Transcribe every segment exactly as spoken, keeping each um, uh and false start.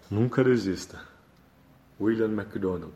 Nunca desista. William MacDonald.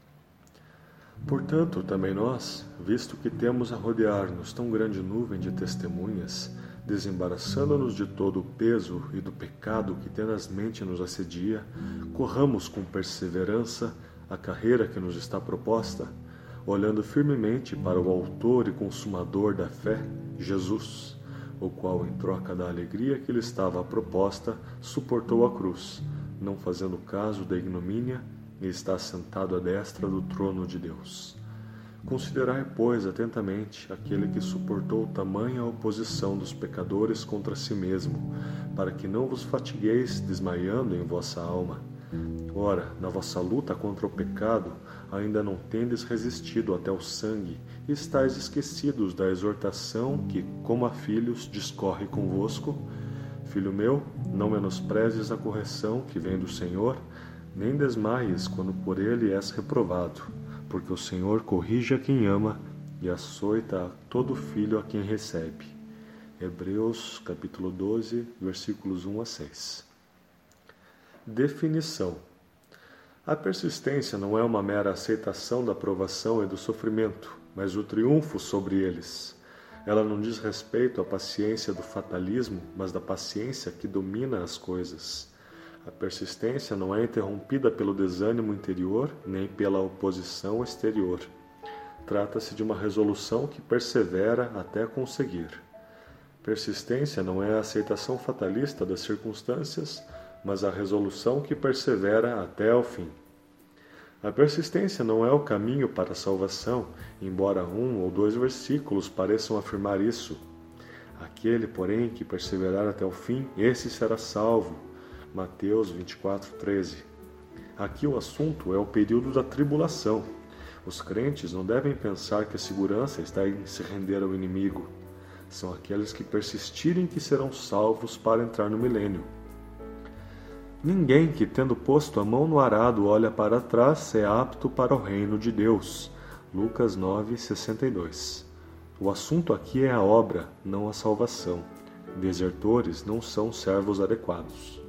Portanto, também nós, visto que temos a rodear-nos tão grande nuvem de testemunhas, desembaraçando-nos de todo o peso e do pecado que tenazmente nos assedia, corramos com perseverança a carreira que nos está proposta, olhando firmemente para o Autor e Consumador da fé, Jesus, o qual, em troca da alegria que lhe estava proposta, suportou a cruz, não fazendo caso da ignomínia, e está sentado à destra do trono de Deus. Considerai, pois, atentamente aquele que suportou tamanha oposição dos pecadores contra si mesmo, para que não vos fatigueis desmaiando em vossa alma. Ora, na vossa luta contra o pecado, ainda não tendes resistido até o sangue, e estáis esquecidos da exortação que, como a filhos, discorre convosco. Filho meu, não menosprezes a correção que vem do Senhor, nem desmaies quando por ele és reprovado, porque o Senhor corrige a quem ama e açoita a todo filho a quem recebe. Hebreus capítulo doze, versículos um a seis. Definição. A persistência não é uma mera aceitação da provação e do sofrimento, mas o triunfo sobre eles. Ela não diz respeito à paciência do fatalismo, mas da paciência que domina as coisas. A persistência não é interrompida pelo desânimo interior, nem pela oposição exterior. Trata-se de uma resolução que persevera até conseguir. Persistência não é a aceitação fatalista das circunstâncias, mas a resolução que persevera até ao fim. A persistência não é o caminho para a salvação, embora um ou dois versículos pareçam afirmar isso. Aquele, porém, que perseverar até o fim, esse será salvo. Mateus vinte e quatro, treze. Aqui o assunto é o período da tribulação. Os crentes não devem pensar que a segurança está em se render ao inimigo. São aqueles que persistirem que serão salvos para entrar no milênio. Ninguém que, tendo posto a mão no arado, olha para trás, é apto para o reino de Deus. Lucas nove, sessenta e dois. O assunto aqui é a obra, não a salvação. Desertores não são servos adequados.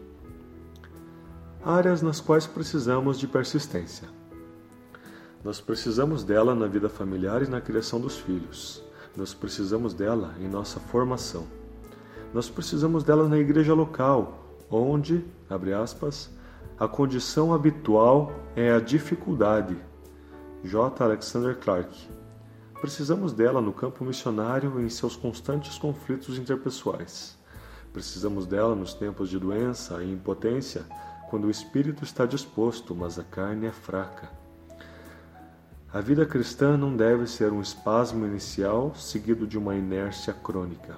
Áreas nas quais precisamos de persistência. Nós precisamos dela na vida familiar e na criação dos filhos. Nós precisamos dela em nossa formação. Nós precisamos dela na igreja local, onde, abre aspas, a condição habitual é a dificuldade. J. Alexander Clark. Precisamos dela no campo missionário e em seus constantes conflitos interpessoais. Precisamos dela nos tempos de doença e impotência, quando o espírito está disposto, mas a carne é fraca. A vida cristã não deve ser um espasmo inicial seguido de uma inércia crônica.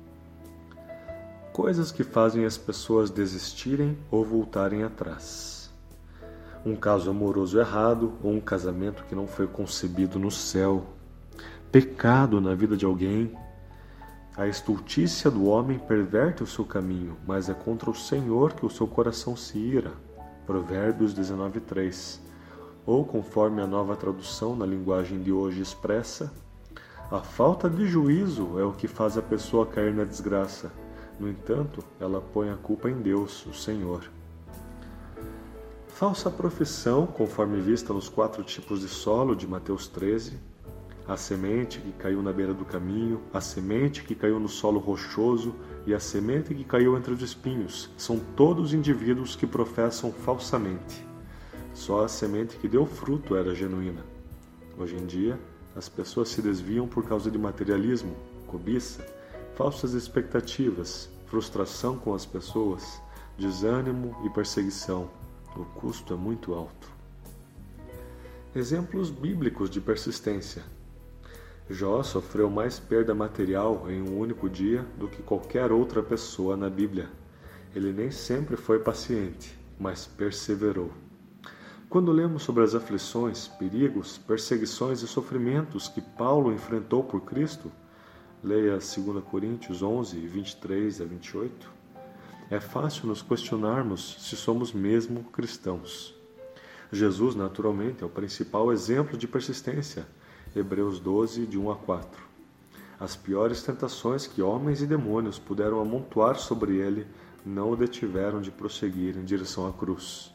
Coisas que fazem as pessoas desistirem ou voltarem atrás. Um caso amoroso errado ou um casamento que não foi concebido no céu. Pecado na vida de alguém. A estultícia do homem perverte o seu caminho, mas é contra o Senhor que o seu coração se ira. Provérbios dezenove, três. Ou, conforme a nova tradução na linguagem de hoje expressa, a falta de juízo é o que faz a pessoa cair na desgraça. No entanto, ela põe a culpa em Deus, o Senhor. Falsa profissão, conforme vista nos quatro tipos de solo de Mateus treze. A semente que caiu na beira do caminho, a semente que caiu no solo rochoso e a semente que caiu entre os espinhos. São todos indivíduos que professam falsamente. Só a semente que deu fruto era genuína. Hoje em dia, as pessoas se desviam por causa de materialismo, cobiça, falsas expectativas, frustração com as pessoas, desânimo e perseguição. O custo é muito alto. Exemplos bíblicos de persistência. Jó sofreu mais perda material em um único dia do que qualquer outra pessoa na Bíblia. Ele nem sempre foi paciente, mas perseverou. Quando lemos sobre as aflições, perigos, perseguições e sofrimentos que Paulo enfrentou por Cristo, leia dois Coríntios onze, vinte e três a vinte e oito, é fácil nos questionarmos se somos mesmo cristãos. Jesus, naturalmente, é o principal exemplo de persistência, Hebreus doze, de um a quatro. As piores tentações que homens e demônios puderam amontoar sobre ele não o detiveram de prosseguir em direção à cruz.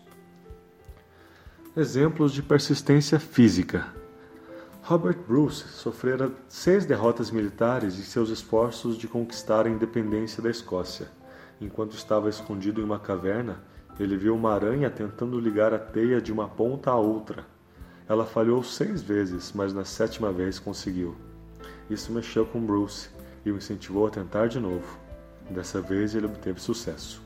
Exemplos de persistência física. Robert Bruce sofrera seis derrotas militares em seus esforços de conquistar a independência da Escócia. Enquanto estava escondido em uma caverna, ele viu uma aranha tentando ligar a teia de uma ponta à outra. Ela falhou seis vezes, mas na sétima vez conseguiu. Isso mexeu com Bruce e o incentivou a tentar de novo. Dessa vez ele obteve sucesso.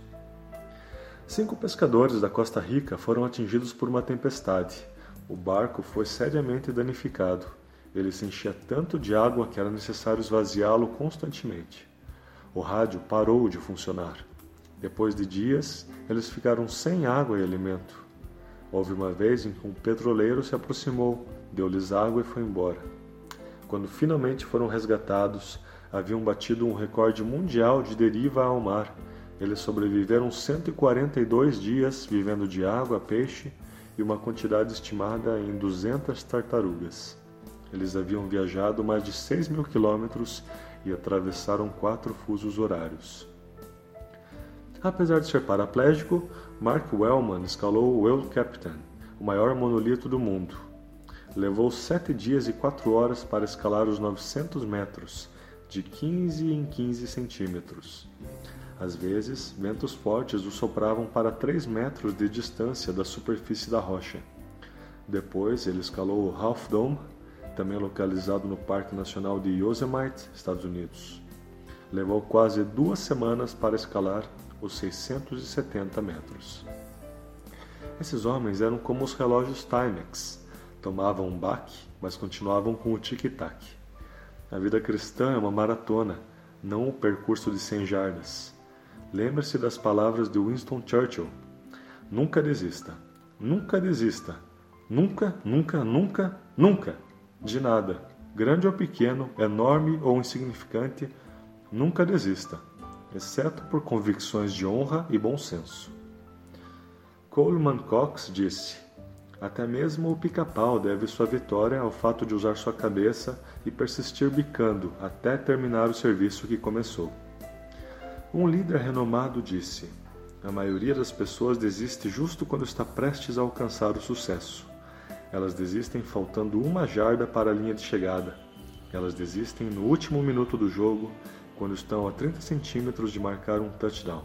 Cinco pescadores da Costa Rica foram atingidos por uma tempestade. O barco foi seriamente danificado. Ele se enchia tanto de água que era necessário esvaziá-lo constantemente. O rádio parou de funcionar. Depois de dias, eles ficaram sem água e alimento. Houve uma vez em que um petroleiro se aproximou, deu-lhes água e foi embora. Quando finalmente foram resgatados, haviam batido um recorde mundial de deriva ao mar. Eles sobreviveram cento e quarenta e dois dias vivendo de água, peixe e uma quantidade estimada em duzentas tartarugas. Eles haviam viajado mais de seis mil quilômetros e atravessaram quatro fusos horários. Apesar de ser paraplégico, Mark Wellman escalou o El Capitan, o maior monolito do mundo. Levou sete dias e quatro horas para escalar os novecentos metros, de quinze em quinze centímetros. Às vezes, ventos fortes o sopravam para três metros de distância da superfície da rocha. Depois, ele escalou o Half Dome, também localizado no Parque Nacional de Yosemite, Estados Unidos. Levou quase duas semanas para escalar os seiscentos e setenta metros. Esses homens eram como os relógios Timex, tomavam um baque, mas continuavam com o tic-tac. A vida cristã é uma maratona, não um percurso de cem jardas. Lembre-se das palavras de Winston Churchill. Nunca desista, nunca desista, nunca, nunca, nunca, nunca, de nada, grande ou pequeno, enorme ou insignificante, nunca desista, exceto por convicções de honra e bom senso. Coleman Cox disse: até mesmo o pica-pau deve sua vitória ao fato de usar sua cabeça e persistir bicando até terminar o serviço que começou. Um líder renomado disse: a maioria das pessoas desiste justo quando está prestes a alcançar o sucesso. Elas desistem faltando uma jarda para a linha de chegada. Elas desistem no último minuto do jogo, quando estão a trinta centímetros de marcar um touchdown.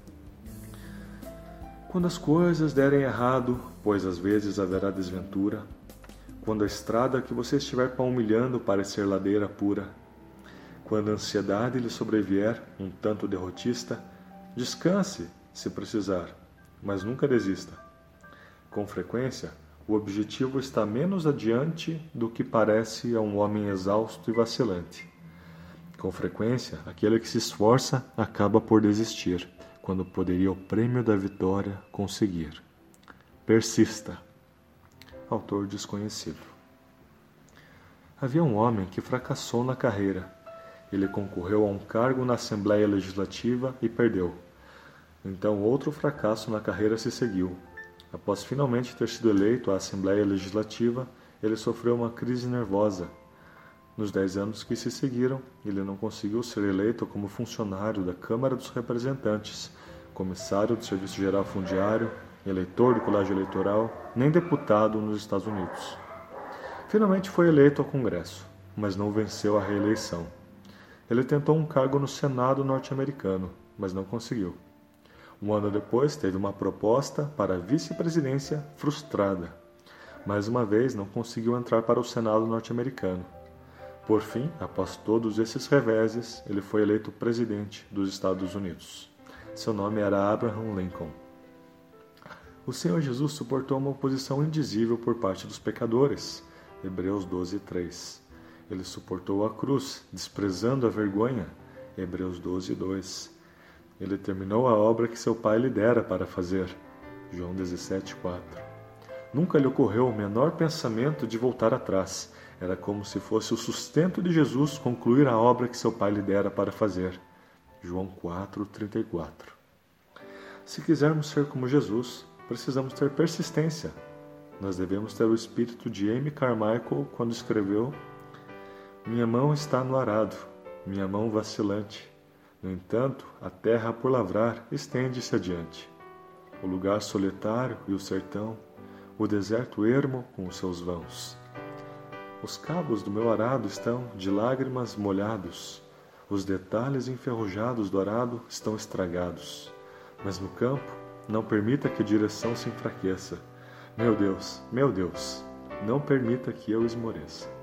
Quando as coisas derem errado, pois às vezes haverá desventura, quando a estrada que você estiver palmilhando parecer ladeira pura, quando a ansiedade lhe sobrevier, um tanto derrotista, descanse, se precisar, mas nunca desista. Com frequência, o objetivo está menos adiante do que parece a um homem exausto e vacilante. Com frequência, aquele que se esforça acaba por desistir, quando poderia o prêmio da vitória conseguir. Persista. Autor desconhecido. Havia um homem que fracassou na carreira. Ele concorreu a um cargo na Assembleia Legislativa e perdeu. Então outro fracasso na carreira se seguiu. Após finalmente ter sido eleito à Assembleia Legislativa, ele sofreu uma crise nervosa. Nos dez anos que se seguiram, ele não conseguiu ser eleito como funcionário da Câmara dos Representantes, comissário do Serviço Geral Fundiário, eleitor do Colégio Eleitoral, nem deputado nos Estados Unidos. Finalmente foi eleito ao Congresso, mas não venceu a reeleição. Ele tentou um cargo no Senado norte-americano, mas não conseguiu. Um ano depois, teve uma proposta para a vice-presidência frustrada. Mais uma vez, não conseguiu entrar para o Senado norte-americano. Por fim, após todos esses reveses, ele foi eleito presidente dos Estados Unidos. Seu nome era Abraham Lincoln. O Senhor Jesus suportou uma oposição indizível por parte dos pecadores. Hebreus doze, três. Ele suportou a cruz, desprezando a vergonha. Hebreus doze, dois. Ele terminou a obra que seu pai lhe dera para fazer. João dezessete, quatro. Nunca lhe ocorreu o menor pensamento de voltar atrás. Era como se fosse o sustento de Jesus concluir a obra que seu pai lhe dera para fazer. João quatro, trinta e quatro. Se quisermos ser como Jesus, precisamos ter persistência. Nós devemos ter o espírito de Amy Carmichael quando escreveu: minha mão está no arado, minha mão vacilante. No entanto, a terra por lavrar estende-se adiante. O lugar solitário e o sertão, o deserto ermo com os seus vãos. Os cabos do meu arado estão de lágrimas molhados, os detalhes enferrujados do arado estão estragados. Mas no campo, não permita que a direção se enfraqueça. Meu Deus, meu Deus, não permita que eu esmoreça.